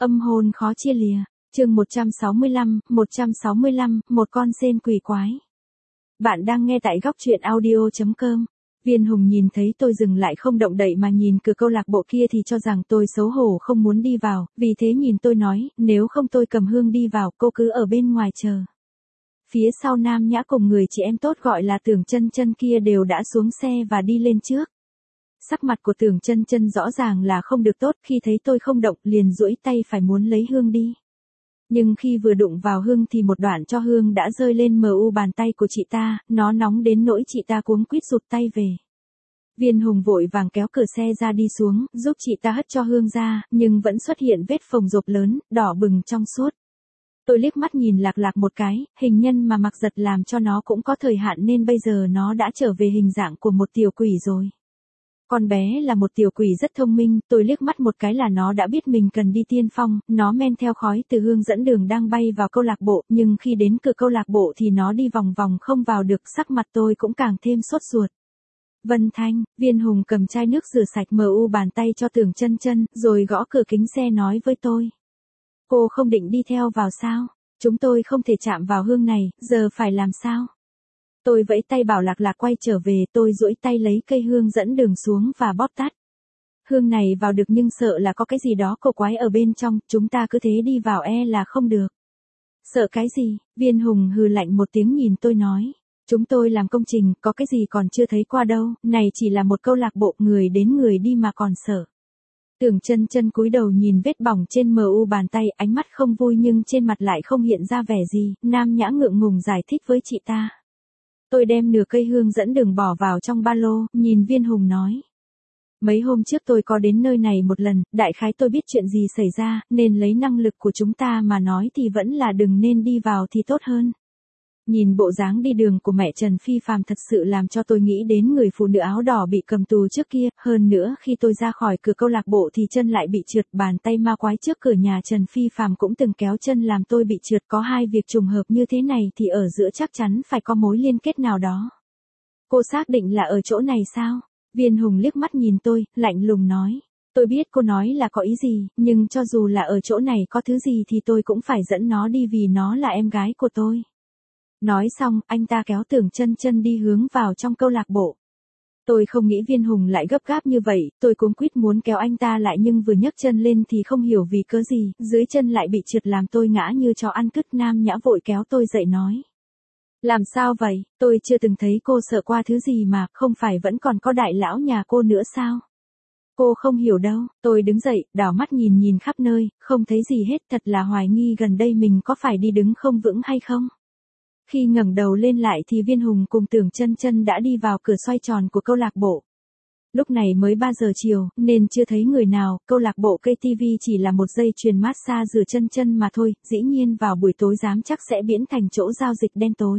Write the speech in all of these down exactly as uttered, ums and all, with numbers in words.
Âm hồn khó chia lìa. Chương một trăm sáu mươi lăm, một trăm sáu mươi lăm, một con sên quỷ quái. Bạn đang nghe tại góc truyện audio chấm com. Viên Hùng nhìn thấy tôi dừng lại không động đậy mà nhìn cửa câu lạc bộ kia thì cho rằng tôi xấu hổ không muốn đi vào, vì thế nhìn tôi nói, nếu không tôi cầm hương đi vào, cô cứ ở bên ngoài chờ. Phía sau Nam Nhã cùng người chị em tốt gọi là Tưởng Chân Chân kia đều đã xuống xe và đi lên trước. Sắc mặt của Tưởng Chân Chân rõ ràng là không được tốt, khi thấy tôi không động liền duỗi tay phải muốn lấy hương đi. Nhưng khi vừa đụng vào hương thì một đoạn cho hương đã rơi lên mờ u bàn tay của chị ta, nó nóng đến nỗi chị ta cuống quýt rụt tay về. Viên Hùng vội vàng kéo cửa xe ra đi xuống, giúp chị ta hất cho hương ra, nhưng vẫn xuất hiện vết phồng rộp lớn, đỏ bừng trong suốt. Tôi liếc mắt nhìn Lạc Lạc một cái, hình nhân mà Mặc Giật làm cho nó cũng có thời hạn nên bây giờ nó đã trở về hình dạng của một tiểu quỷ rồi. Con bé là một tiểu quỷ rất thông minh, tôi liếc mắt một cái là nó đã biết mình cần đi tiên phong, nó men theo khói từ hương dẫn đường đang bay vào câu lạc bộ, nhưng khi đến cửa câu lạc bộ thì nó đi vòng vòng không vào được, sắc mặt tôi cũng càng thêm sốt ruột. Vân Thanh, Viên Hùng cầm chai nước rửa sạch mờ u bàn tay cho Tưởng Chân Chân, rồi gõ cửa kính xe nói với tôi. Cô không định đi theo vào sao? Chúng tôi không thể chạm vào hương này, giờ phải làm sao? Tôi vẫy tay bảo Lạc Lạc quay trở về, tôi duỗi tay lấy cây hương dẫn đường xuống và bóp tắt. Hương này vào được nhưng sợ là có cái gì đó cổ quái ở bên trong, chúng ta cứ thế đi vào e là không được. Sợ cái gì? Viên Hùng hừ lạnh một tiếng nhìn tôi nói. Chúng tôi làm công trình, có cái gì còn chưa thấy qua đâu, này chỉ là một câu lạc bộ, người đến người đi mà còn sợ. Tưởng Chân Chân cúi đầu nhìn vết bỏng trên mờ u bàn tay, ánh mắt không vui nhưng trên mặt lại không hiện ra vẻ gì, Nam Nhã ngượng ngùng giải thích với chị ta. Tôi đem nửa cây hương dẫn đường bỏ vào trong ba lô, nhìn Viên Hùng nói. Mấy hôm trước tôi có đến nơi này một lần, đại khái tôi biết chuyện gì xảy ra, nên lấy năng lực của chúng ta mà nói thì vẫn là đừng nên đi vào thì tốt hơn. Nhìn bộ dáng đi đường của mẹ Trần Phi Phàm thật sự làm cho tôi nghĩ đến người phụ nữ áo đỏ bị cầm tù trước kia, hơn nữa khi tôi ra khỏi cửa câu lạc bộ thì chân lại bị trượt, bàn tay ma quái trước cửa nhà Trần Phi Phàm cũng từng kéo chân làm tôi bị trượt, có hai việc trùng hợp như thế này thì ở giữa chắc chắn phải có mối liên kết nào đó. Cô xác định là ở chỗ này sao? Viên Hùng liếc mắt nhìn tôi, lạnh lùng nói. Tôi biết cô nói là có ý gì, nhưng cho dù là ở chỗ này có thứ gì thì tôi cũng phải dẫn nó đi vì nó là em gái của tôi. Nói xong, anh ta kéo Tưởng Chân Chân đi hướng vào trong câu lạc bộ. Tôi không nghĩ Viên Hùng lại gấp gáp như vậy, tôi cuống quýt muốn kéo anh ta lại nhưng vừa nhấc chân lên thì không hiểu vì cớ gì, dưới chân lại bị trượt làm tôi ngã như chó ăn cứt. Nam Nhã vội kéo tôi dậy nói. Làm sao vậy, tôi chưa từng thấy cô sợ qua thứ gì mà, không phải vẫn còn có đại lão nhà cô nữa sao? Cô không hiểu đâu, tôi đứng dậy, đảo mắt nhìn nhìn khắp nơi, không thấy gì hết, thật là hoài nghi gần đây mình có phải đi đứng không vững hay không? Khi ngẩng đầu lên lại thì Viên Hùng cùng Tưởng Chân Chân đã đi vào cửa xoay tròn của câu lạc bộ. Lúc này mới ba giờ chiều, nên chưa thấy người nào, câu lạc bộ ca tê vê chỉ là một dây chuyền massage rửa chân chân mà thôi, dĩ nhiên vào buổi tối dám chắc sẽ biến thành chỗ giao dịch đen tối.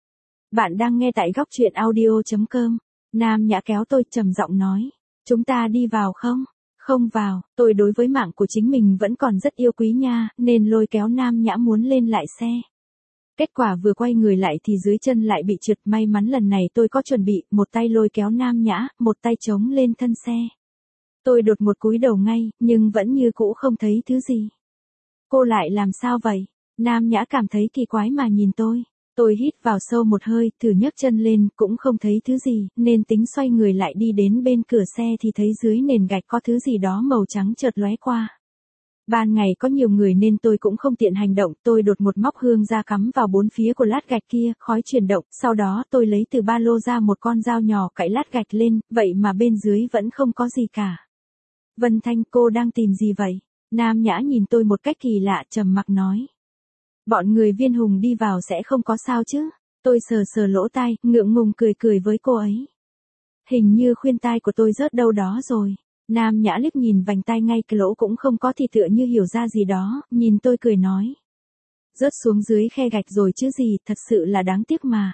Bạn đang nghe tại góc truyện audio chấm com. Nam Nhã kéo tôi trầm giọng nói. Chúng ta đi vào không? Không vào, tôi đối với mạng của chính mình vẫn còn rất yêu quý nha, nên lôi kéo Nam Nhã muốn lên lại xe. Kết quả vừa quay người lại thì dưới chân lại bị trượt, may mắn lần này tôi có chuẩn bị, một tay lôi kéo Nam Nhã, một tay chống lên thân xe. Tôi đột một cúi đầu ngay, nhưng vẫn như cũ không thấy thứ gì. Cô lại làm sao vậy? Nam Nhã cảm thấy kỳ quái mà nhìn tôi. Tôi hít vào sâu một hơi, thử nhấc chân lên, cũng không thấy thứ gì, nên tính xoay người lại đi đến bên cửa xe thì thấy dưới nền gạch có thứ gì đó màu trắng chợt lóe qua. Ban ngày có nhiều người nên tôi cũng không tiện hành động, tôi đột một móc hương ra cắm vào bốn phía của lát gạch kia, khói chuyển động, sau đó tôi lấy từ ba lô ra một con dao nhỏ cạy lát gạch lên, vậy mà bên dưới vẫn không có gì cả. Vân Thanh, cô đang tìm gì vậy? Nam Nhã nhìn tôi một cách kỳ lạ, trầm mặc nói. Bọn người Viên Hùng đi vào sẽ không có sao chứ? Tôi sờ sờ lỗ tai, ngượng ngùng cười cười với cô ấy. Hình như khuyên tai của tôi rớt đâu đó rồi. Nam Nhã liếc nhìn vành tai ngay cái lỗ cũng không có thì tựa như hiểu ra gì đó, nhìn tôi cười nói. Rớt xuống dưới khe gạch rồi chứ gì, thật sự là đáng tiếc mà.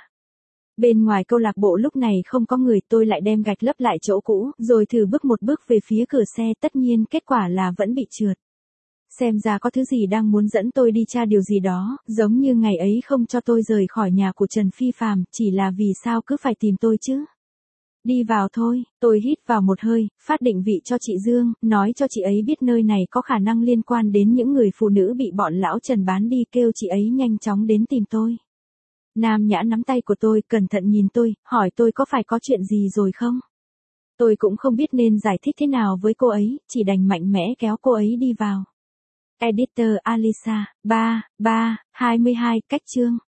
Bên ngoài câu lạc bộ lúc này không có người, tôi lại đem gạch lấp lại chỗ cũ, rồi thử bước một bước về phía cửa xe, tất nhiên kết quả là vẫn bị trượt. Xem ra có thứ gì đang muốn dẫn tôi đi tra điều gì đó, giống như ngày ấy không cho tôi rời khỏi nhà của Trần Phi Phàm, chỉ là vì sao cứ phải tìm tôi chứ? Đi vào thôi, tôi hít vào một hơi, phát định vị cho chị Dương, nói cho chị ấy biết nơi này có khả năng liên quan đến những người phụ nữ bị bọn lão Trần bán đi, kêu chị ấy nhanh chóng đến tìm tôi. Nam Nhã nắm tay của tôi, cẩn thận nhìn tôi, hỏi tôi có phải có chuyện gì rồi không? Tôi cũng không biết nên giải thích thế nào với cô ấy, chỉ đành mạnh mẽ kéo cô ấy đi vào. Editor Alisa, ba, ba, hai mươi hai, cách chương.